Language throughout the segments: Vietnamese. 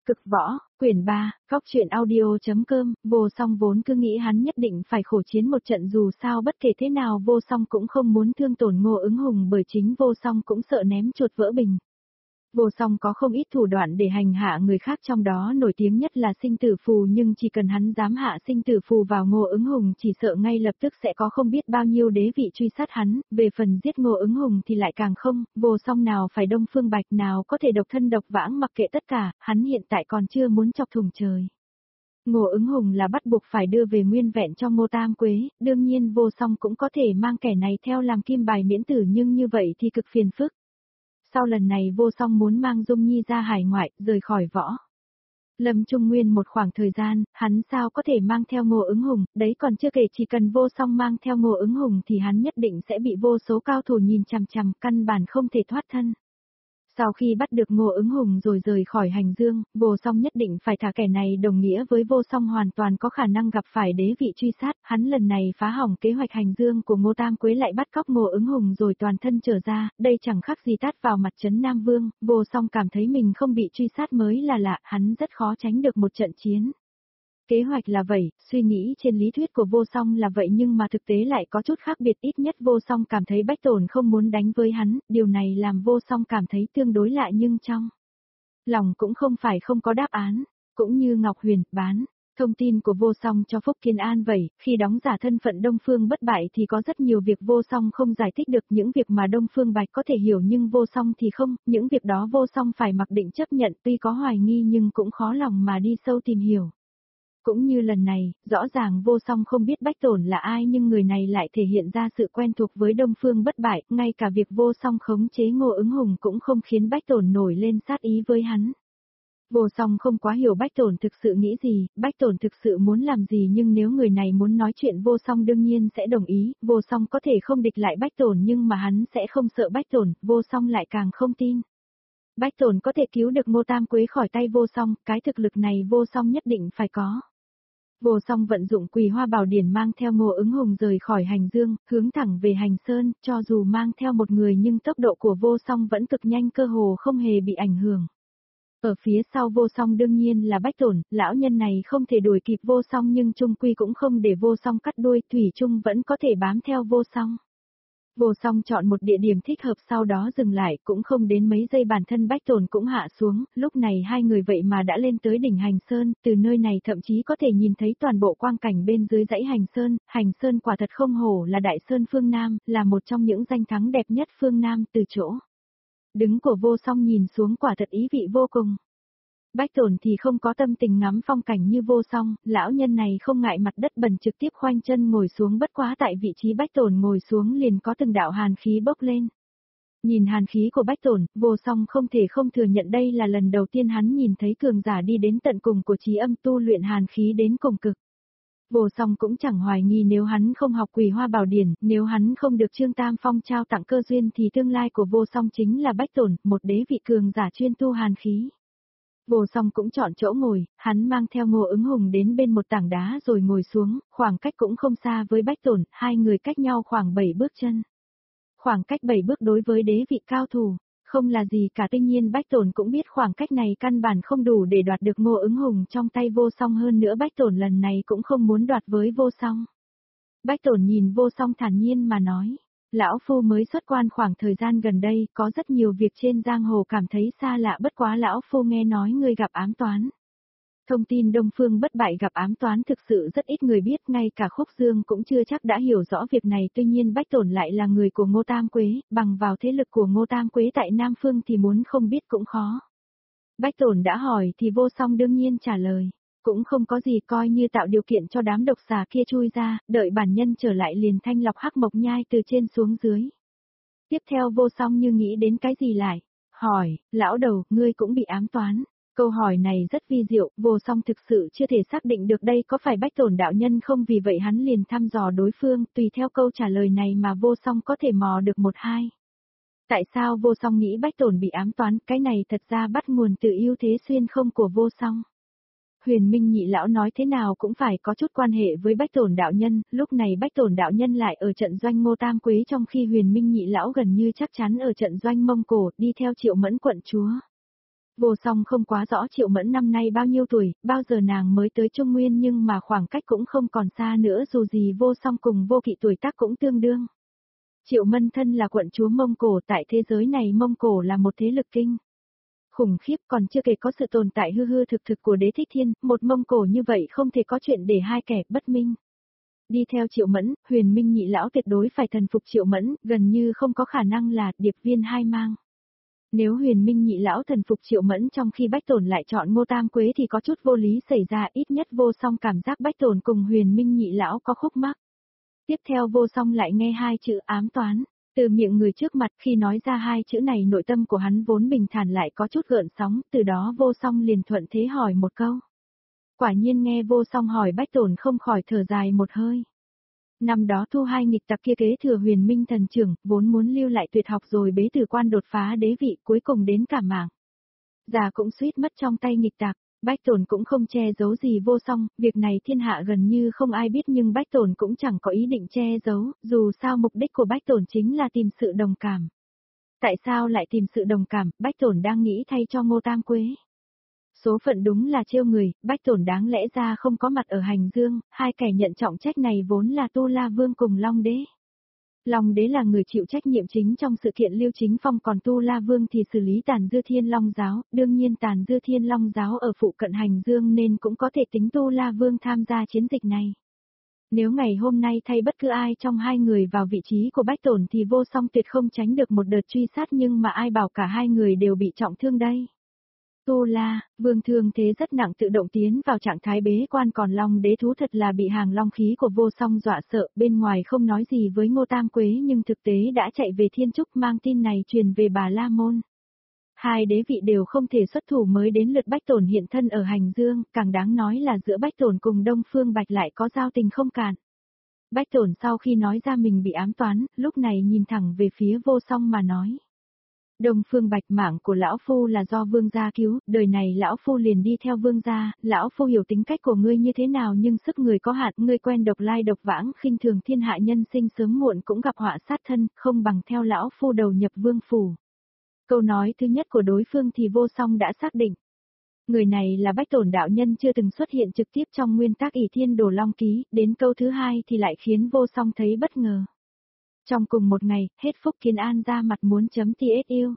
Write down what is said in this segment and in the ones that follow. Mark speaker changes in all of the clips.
Speaker 1: Cực võ, quyển 3, góc truyện audio.com, Vô Song vốn cứ nghĩ hắn nhất định phải khổ chiến một trận dù sao bất kể thế nào Vô Song cũng không muốn thương tổn Ngô Ứng Hùng bởi chính Vô Song cũng sợ ném chuột vỡ bình. Vô Song có không ít thủ đoạn để hành hạ người khác trong đó nổi tiếng nhất là sinh tử phù nhưng chỉ cần hắn dám hạ sinh tử phù vào Ngô Ứng Hùng chỉ sợ ngay lập tức sẽ có không biết bao nhiêu đế vị truy sát hắn, về phần giết Ngô Ứng Hùng thì lại càng không, Vô Song nào phải Đông Phương Bạch nào có thể độc thân độc vãng mặc kệ tất cả, hắn hiện tại còn chưa muốn chọc thủng trời. Ngô Ứng Hùng là bắt buộc phải đưa về nguyên vẹn cho Ngô Tam Quế, đương nhiên Vô Song cũng có thể mang kẻ này theo làm kim bài miễn tử nhưng như vậy thì cực phiền phức. Sau lần này Vô Song muốn mang Dung Nhi ra hải ngoại, rời khỏi võ Lâm Trung Nguyên một khoảng thời gian, hắn sao có thể mang theo Ngô Ứng Hùng, đấy còn chưa kể chỉ cần Vô Song mang theo Ngô Ứng Hùng thì hắn nhất định sẽ bị vô số cao thủ nhìn chằm chằm, căn bản không thể thoát thân. Sau khi bắt được Ngô Ứng Hùng rồi rời khỏi Hành Dương, Vô Song nhất định phải thả kẻ này đồng nghĩa với Vô Song hoàn toàn có khả năng gặp phải đế vị truy sát, hắn lần này phá hỏng kế hoạch Hành Dương của Ngô Tam Quế lại bắt cóc Ngô Ứng Hùng rồi toàn thân trở ra, đây chẳng khác gì tát vào mặt trấn Nam Vương, Vô Song cảm thấy mình không bị truy sát mới là lạ, hắn rất khó tránh được một trận chiến. Kế hoạch là vậy, suy nghĩ trên lý thuyết của Vô Song là vậy nhưng mà thực tế lại có chút khác biệt, ít nhất Vô Song cảm thấy Bách Tổn không muốn đánh với hắn, điều này làm Vô Song cảm thấy tương đối lạ nhưng trong lòng cũng không phải không có đáp án, cũng như Ngọc Huyền, bán. Thông tin của Vô Song cho Phúc Kiên An vậy, khi đóng giả thân phận Đông Phương Bất Bại thì có rất nhiều việc Vô Song không giải thích được, những việc mà Đông Phương Bạch có thể hiểu nhưng Vô Song thì không, những việc đó Vô Song phải mặc định chấp nhận tuy có hoài nghi nhưng cũng khó lòng mà đi sâu tìm hiểu. Cũng như lần này, rõ ràng Vô Song không biết Bách Tổn là ai nhưng người này lại thể hiện ra sự quen thuộc với Đông Phương Bất Bại, ngay cả việc Vô Song khống chế Ngô Ứng Hùng cũng không khiến Bách Tổn nổi lên sát ý với hắn. Vô Song không quá hiểu Bách Tổn thực sự nghĩ gì, Bách Tổn thực sự muốn làm gì nhưng nếu người này muốn nói chuyện Vô Song đương nhiên sẽ đồng ý, Vô Song có thể không địch lại Bách Tổn nhưng mà hắn sẽ không sợ Bách Tổn, Vô Song lại càng không tin. Bách Tổn có thể cứu được Ngô Tam Quế khỏi tay Vô Song, cái thực lực này Vô Song nhất định phải có. Vô Song vận dụng Quỳ Hoa Bảo Điển mang theo Ngô Ứng Hùng rời khỏi Hành Dương, hướng thẳng về Hành Sơn, cho dù mang theo một người nhưng tốc độ của Vô Song vẫn cực nhanh cơ hồ không hề bị ảnh hưởng. Ở phía sau Vô Song đương nhiên là Bách Tổn, lão nhân này không thể đuổi kịp Vô Song nhưng chung quy cũng không để Vô Song cắt đuôi, thủy chung vẫn có thể bám theo Vô Song. Vô Song chọn một địa điểm thích hợp sau đó dừng lại, cũng không đến mấy giây bản thân Bách Tổn cũng hạ xuống, lúc này hai người vậy mà đã lên tới đỉnh Hành Sơn, từ nơi này thậm chí có thể nhìn thấy toàn bộ quang cảnh bên dưới dãy Hành Sơn quả thật không hổ là Đại Sơn phương Nam, là một trong những danh thắng đẹp nhất phương Nam từ chỗ. Đứng của Vô Song nhìn xuống quả thật ý vị vô cùng. Bách Tổn thì không có tâm tình ngắm phong cảnh như Vô Song, lão nhân này không ngại mặt đất bẩn trực tiếp khoanh chân ngồi xuống bất quá tại vị trí Bách Tổn ngồi xuống liền có từng đạo hàn khí bốc lên. Nhìn hàn khí của Bách Tổn, Vô Song không thể không thừa nhận đây là lần đầu tiên hắn nhìn thấy cường giả đi đến tận cùng của trí âm tu luyện hàn khí đến cùng cực. Vô Song cũng chẳng hoài nghi nếu hắn không học Quỳ Hoa Bảo Điển, nếu hắn không được Trương Tam Phong trao tặng cơ duyên thì tương lai của Vô Song chính là Bách Tổn, một đế vị cường giả chuyên tu hàn khí. Vô Song cũng chọn chỗ ngồi, hắn mang theo Ngô Ứng Hùng đến bên một tảng đá rồi ngồi xuống, khoảng cách cũng không xa với Bách Tổn, hai người cách nhau khoảng 7 bước chân. Khoảng cách 7 bước đối với đế vị cao thủ, không là gì cả, tuy nhiên Bách Tổn cũng biết khoảng cách này căn bản không đủ để đoạt được Ngô Ứng Hùng trong tay Vô Song, hơn nữa Bách Tổn lần này cũng không muốn đoạt với Vô Song. Bách Tổn nhìn Vô Song thản nhiên mà nói. Lão Phu mới xuất quan khoảng thời gian gần đây, có rất nhiều việc trên giang hồ cảm thấy xa lạ, bất quá Lão Phu nghe nói ngươi gặp ám toán. Thông tin Đông Phương Bất Bại gặp ám toán thực sự rất ít người biết, ngay cả Khúc Dương cũng chưa chắc đã hiểu rõ việc này, tuy nhiên Bách Tổn lại là người của Ngô Tam Quế, bằng vào thế lực của Ngô Tam Quế tại Nam Phương thì muốn không biết cũng khó. Bách Tổn đã hỏi thì Vô Song đương nhiên trả lời. Cũng không có gì, coi như tạo điều kiện cho đám độc xà kia chui ra, đợi bản nhân trở lại liền thanh lọc Hắc Mộc Nhai từ trên xuống dưới. Tiếp theo Vô Song như nghĩ đến cái gì lại, hỏi, lão đầu, ngươi cũng bị ám toán. Câu hỏi này rất vi diệu, Vô Song thực sự chưa thể xác định được đây có phải Bách Tổn đạo nhân không, vì vậy hắn liền thăm dò đối phương, tùy theo câu trả lời này mà Vô Song có thể mò được một hai. Tại sao Vô Song nghĩ Bách Tổn bị ám toán, cái này thật ra bắt nguồn từ ưu thế xuyên không của Vô Song. Huyền Minh nhị lão nói thế nào cũng phải có chút quan hệ với Bách Tổn đạo nhân, lúc này Bách Tổn đạo nhân lại ở trận doanh Ngô Tam Quế trong khi Huyền Minh nhị lão gần như chắc chắn ở trận doanh Mông Cổ, đi theo Triệu Mẫn quận chúa. Vô Song không quá rõ Triệu Mẫn năm nay bao nhiêu tuổi, bao giờ nàng mới tới Trung Nguyên nhưng mà khoảng cách cũng không còn xa nữa dù gì Vô Song cùng Vô Kỵ tuổi tác cũng tương đương. Triệu Mân thân là quận chúa Mông Cổ, tại thế giới này Mông Cổ là một thế lực kinh khủng khiếp, còn chưa kể có sự tồn tại hư hư thực thực của Đế Thích Thiên, một Mông Cổ như vậy không thể có chuyện để hai kẻ bất minh. Đi theo Triệu Mẫn, Huyền Minh nhị lão tuyệt đối phải thần phục Triệu Mẫn, gần như không có khả năng là điệp viên hai mang. Nếu Huyền Minh nhị lão thần phục Triệu Mẫn trong khi Bách Tổn lại chọn Ngô Tam Quế thì có chút vô lý xảy ra, ít nhất Vô Song cảm giác Bách Tổn cùng Huyền Minh nhị lão có khúc mắc. Tiếp theo Vô Song lại nghe hai chữ ám toán, từ miệng người trước mặt, khi nói ra hai chữ này nội tâm của hắn vốn bình thản lại có chút gợn sóng, từ đó Vô Song liền thuận thế hỏi một câu. Quả nhiên nghe Vô Song hỏi Bách Tổn không khỏi thở dài một hơi. Năm đó Thu Hai nghịch tặc kia kế thừa Huyền Minh thần trưởng, vốn muốn lưu lại tuyệt học rồi bế tử quan đột phá đế vị, cuối cùng đến cả mạng. Già cũng suýt mất trong tay nghịch tặc. Bách Tổn cũng không che giấu gì Vô Song, việc này thiên hạ gần như không ai biết nhưng Bách Tổn cũng chẳng có ý định che giấu, dù sao mục đích của Bách Tổn chính là tìm sự đồng cảm. Tại sao lại tìm sự đồng cảm, Bách Tổn đang nghĩ thay cho Ngô Tam Quế. Số phận đúng là trêu người, Bách Tổn đáng lẽ ra không có mặt ở Hành Dương, hai kẻ nhận trọng trách này vốn là Tu La Vương cùng Long Đế. Long Đế là người chịu trách nhiệm chính trong sự kiện Lưu Chính Phong, còn Tu La Vương thì xử lý Tàn Dư Thiên Long Giáo, đương nhiên Tàn Dư Thiên Long Giáo ở phụ cận Hành Dương nên cũng có thể tính Tu La Vương tham gia chiến dịch này. Nếu ngày hôm nay thay bất cứ ai trong hai người vào vị trí của Bách Tổn thì Vô Song tuyệt không tránh được một đợt truy sát, nhưng mà ai bảo cả hai người đều bị trọng thương đây. Tu La Vương thương thế rất nặng, tự động tiến vào trạng thái bế quan, còn Long Đế thú thật là bị hàng long khí của Vô Song dọa sợ, bên ngoài không nói gì với Ngô Tam Quế nhưng thực tế đã chạy về Thiên Trúc mang tin này truyền về Bà La Môn. Hai đế vị đều không thể xuất thủ mới đến lượt Bách Tổn hiện thân ở Hành Dương, càng đáng nói là giữa Bách Tổn cùng Đông Phương Bạch lại có giao tình không cạn. Bách Tổn sau khi nói ra mình bị ám toán, lúc này nhìn thẳng về phía Vô Song mà nói. Đông Phương Bạch, mạng của lão phu là do vương gia cứu, đời này lão phu liền đi theo vương gia, lão phu hiểu tính cách của ngươi như thế nào nhưng sức người có hạn, ngươi quen độc lai độc vãng, khinh thường thiên hạ nhân sinh, sớm muộn cũng gặp họa sát thân, không bằng theo lão phu đầu nhập vương phủ. Câu nói thứ nhất của đối phương thì Vô Song đã xác định. Người này là Bách Tổn đạo nhân chưa từng xuất hiện trực tiếp trong nguyên tác ỷ thiên đồ long ký, đến câu thứ hai thì lại khiến Vô Song thấy bất ngờ. Trong cùng một ngày, hết Phúc Kiến An ra mặt muốn chấm TS yêu.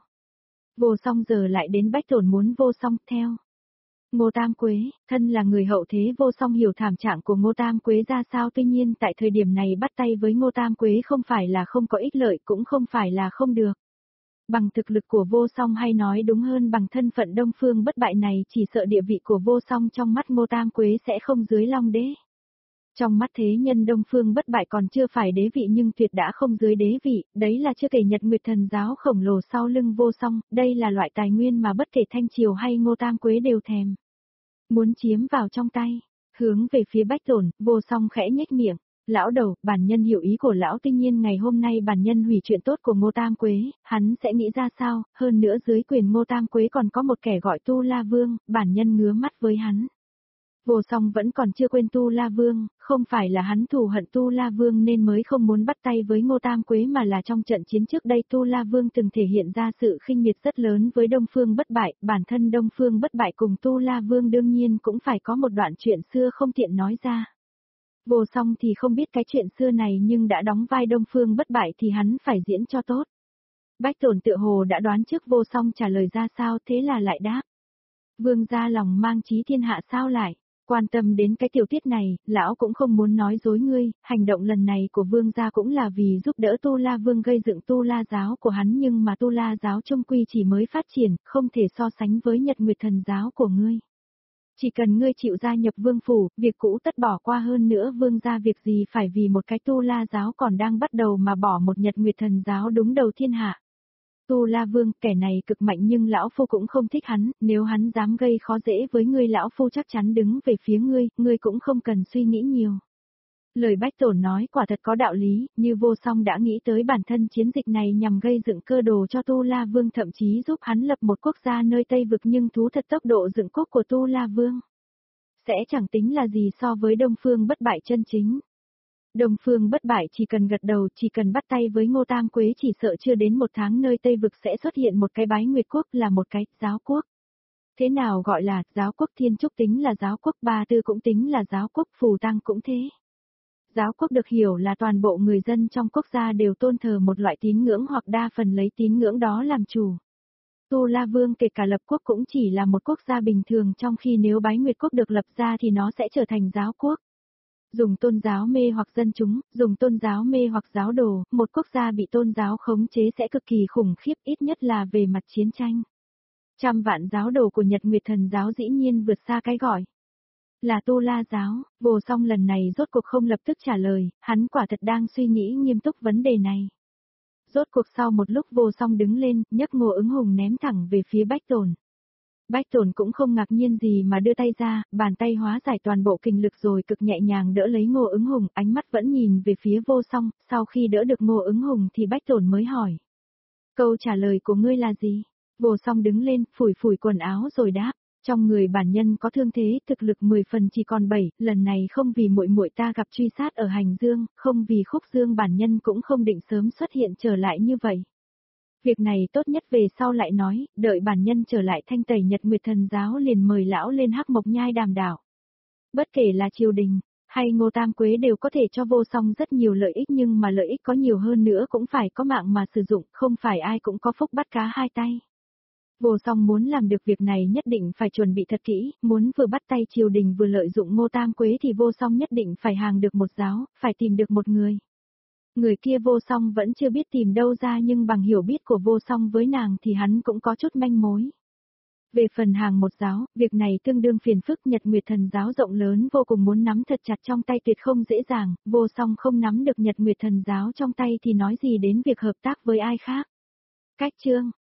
Speaker 1: Vô Song giờ lại đến Bách Tổn muốn Vô Song theo. Ngô Tam Quế, thân là người hậu thế Vô Song hiểu thảm trạng của Ngô Tam Quế ra sao, tuy nhiên tại thời điểm này bắt tay với Ngô Tam Quế không phải là không có ích lợi, cũng không phải là không được. Bằng thực lực của Vô Song, hay nói đúng hơn bằng thân phận Đông Phương Bất Bại này, chỉ sợ địa vị của Vô Song trong mắt Ngô Tam Quế sẽ không dưới Long Đế. Trong mắt thế nhân Đông Phương Bất Bại còn chưa phải đế vị nhưng tuyệt đã không dưới đế vị, đấy là chưa kể Nhật Nguyệt Thần Giáo khổng lồ sau lưng Vô Song, đây là loại tài nguyên mà bất kể Thanh Triều hay Ngô Tam Quế đều thèm. Muốn chiếm vào trong tay, hướng về phía Bách Tổn, Vô Song khẽ nhếch miệng. Lão đầu, bản nhân hiểu ý của lão, tuy nhiên ngày hôm nay bản nhân hủy chuyện tốt của Ngô Tam Quế, hắn sẽ nghĩ ra sao, hơn nữa dưới quyền Ngô Tam Quế còn có một kẻ gọi Tu La Vương, bản nhân ngứa mắt với hắn. Vô Song vẫn còn chưa quên Tu La Vương, không phải là hắn thù hận Tu La Vương nên mới không muốn bắt tay với Ngô Tam Quế, mà là trong trận chiến trước đây Tu La Vương từng thể hiện ra sự khinh miệt rất lớn với Đông Phương Bất Bại, bản thân Đông Phương Bất Bại cùng Tu La Vương đương nhiên cũng phải có một đoạn chuyện xưa không tiện nói ra. Vô Song thì không biết cái chuyện xưa này nhưng đã đóng vai Đông Phương Bất Bại thì hắn phải diễn cho tốt. Bách Tổn tựa hồ đã đoán trước Vô Song trả lời ra sao, thế là lại đáp. Vương gia lòng mang chí thiên hạ sao lại, quan tâm đến cái tiểu tiết này, lão cũng không muốn nói dối ngươi, hành động lần này của vương gia cũng là vì giúp đỡ Tu La Vương gây dựng Tu La giáo của hắn, nhưng mà Tu La giáo trung quy chỉ mới phát triển, không thể so sánh với Nhật Nguyệt Thần giáo của ngươi. Chỉ cần ngươi chịu gia nhập vương phủ, việc cũ tất bỏ qua, hơn nữa vương gia việc gì phải vì một cái Tu La giáo còn đang bắt đầu mà bỏ một Nhật Nguyệt Thần giáo đúng đầu thiên hạ. Tu La Vương, kẻ này cực mạnh nhưng lão phu cũng không thích hắn, nếu hắn dám gây khó dễ với ngươi lão phu chắc chắn đứng về phía ngươi cũng không cần suy nghĩ nhiều. Lời Bách Tổn nói quả thật có đạo lý, như Vô Song đã nghĩ tới bản thân chiến dịch này nhằm gây dựng cơ đồ cho Tu La Vương, thậm chí giúp hắn lập một quốc gia nơi Tây Vực, nhưng thú thật tốc độ dựng quốc của Tu La Vương sẽ chẳng tính là gì so với Đông Phương Bất Bại chân chính. Đông Phương Bất Bại chỉ cần gật đầu, chỉ cần bắt tay với Ngô Tam Quế, chỉ sợ chưa đến một tháng nơi Tây Vực sẽ xuất hiện một cái Bái Nguyệt quốc, là một cái giáo quốc. Thế nào gọi là giáo quốc Thiên Trúc tính là giáo quốc, Ba Tư cũng tính là giáo quốc, Phù Tang cũng thế. Giáo quốc được hiểu là toàn bộ người dân trong quốc gia đều tôn thờ một loại tín ngưỡng hoặc đa phần lấy tín ngưỡng đó làm chủ. Tu La Vương kể cả lập quốc cũng chỉ là một quốc gia bình thường, trong khi nếu Bái Nguyệt quốc được lập ra thì nó sẽ trở thành giáo quốc. Dùng tôn giáo mê hoặc dân chúng, dùng tôn giáo mê hoặc giáo đồ, một quốc gia bị tôn giáo khống chế sẽ cực kỳ khủng khiếp, ít nhất là về mặt chiến tranh. Trăm vạn giáo đồ của Nhật Nguyệt Thần giáo dĩ nhiên vượt xa cái gọi là Tu La giáo. Vô Song lần này rốt cuộc không lập tức trả lời, hắn quả thật đang suy nghĩ nghiêm túc vấn đề này. Rốt cuộc sau một lúc Vô Song đứng lên, nhấc Ngô Ứng Hùng ném thẳng về phía Bách Tồn. Bách Tồn cũng không ngạc nhiên gì mà đưa tay ra, bàn tay hóa giải toàn bộ kinh lực rồi cực nhẹ nhàng đỡ lấy Ngô Ứng Hùng, ánh mắt vẫn nhìn về phía Vô Song, sau khi đỡ được Ngô Ứng Hùng thì Bách Tồn mới hỏi. Câu trả lời của ngươi là gì? Vô Song đứng lên, phủi phủi quần áo rồi đáp. Trong người bản nhân có thương thế, thực lực 10 phần chỉ còn 7, lần này không vì muội muội ta gặp truy sát ở Hành Dương, không vì Khúc Dương bản nhân cũng không định sớm xuất hiện trở lại như vậy. Việc này tốt nhất về sau lại nói, đợi bản nhân trở lại thanh tẩy Nhật Nguyệt Thần giáo liền mời lão lên Hắc Mộc Nhai đàm đạo. Bất kể là triều đình, hay Ngô Tam Quế đều có thể cho Vô Song rất nhiều lợi ích, nhưng mà lợi ích có nhiều hơn nữa cũng phải có mạng mà sử dụng, không phải ai cũng có phúc bắt cá hai tay. Vô Song muốn làm được việc này nhất định phải chuẩn bị thật kỹ, muốn vừa bắt tay triều đình vừa lợi dụng Ngô Tam Quế thì Vô Song nhất định phải hàng được một giáo, phải tìm được một người. Người kia Vô Song vẫn chưa biết tìm đâu ra, nhưng bằng hiểu biết của Vô Song với nàng thì hắn cũng có chút manh mối. Về phần hàng một giáo, việc này tương đương phiền phức, Nhật Nguyệt Thần giáo rộng lớn vô cùng, muốn nắm thật chặt trong tay tuyệt không dễ dàng, Vô Song không nắm được Nhật Nguyệt Thần giáo trong tay thì nói gì đến việc hợp tác với ai khác. Cách chương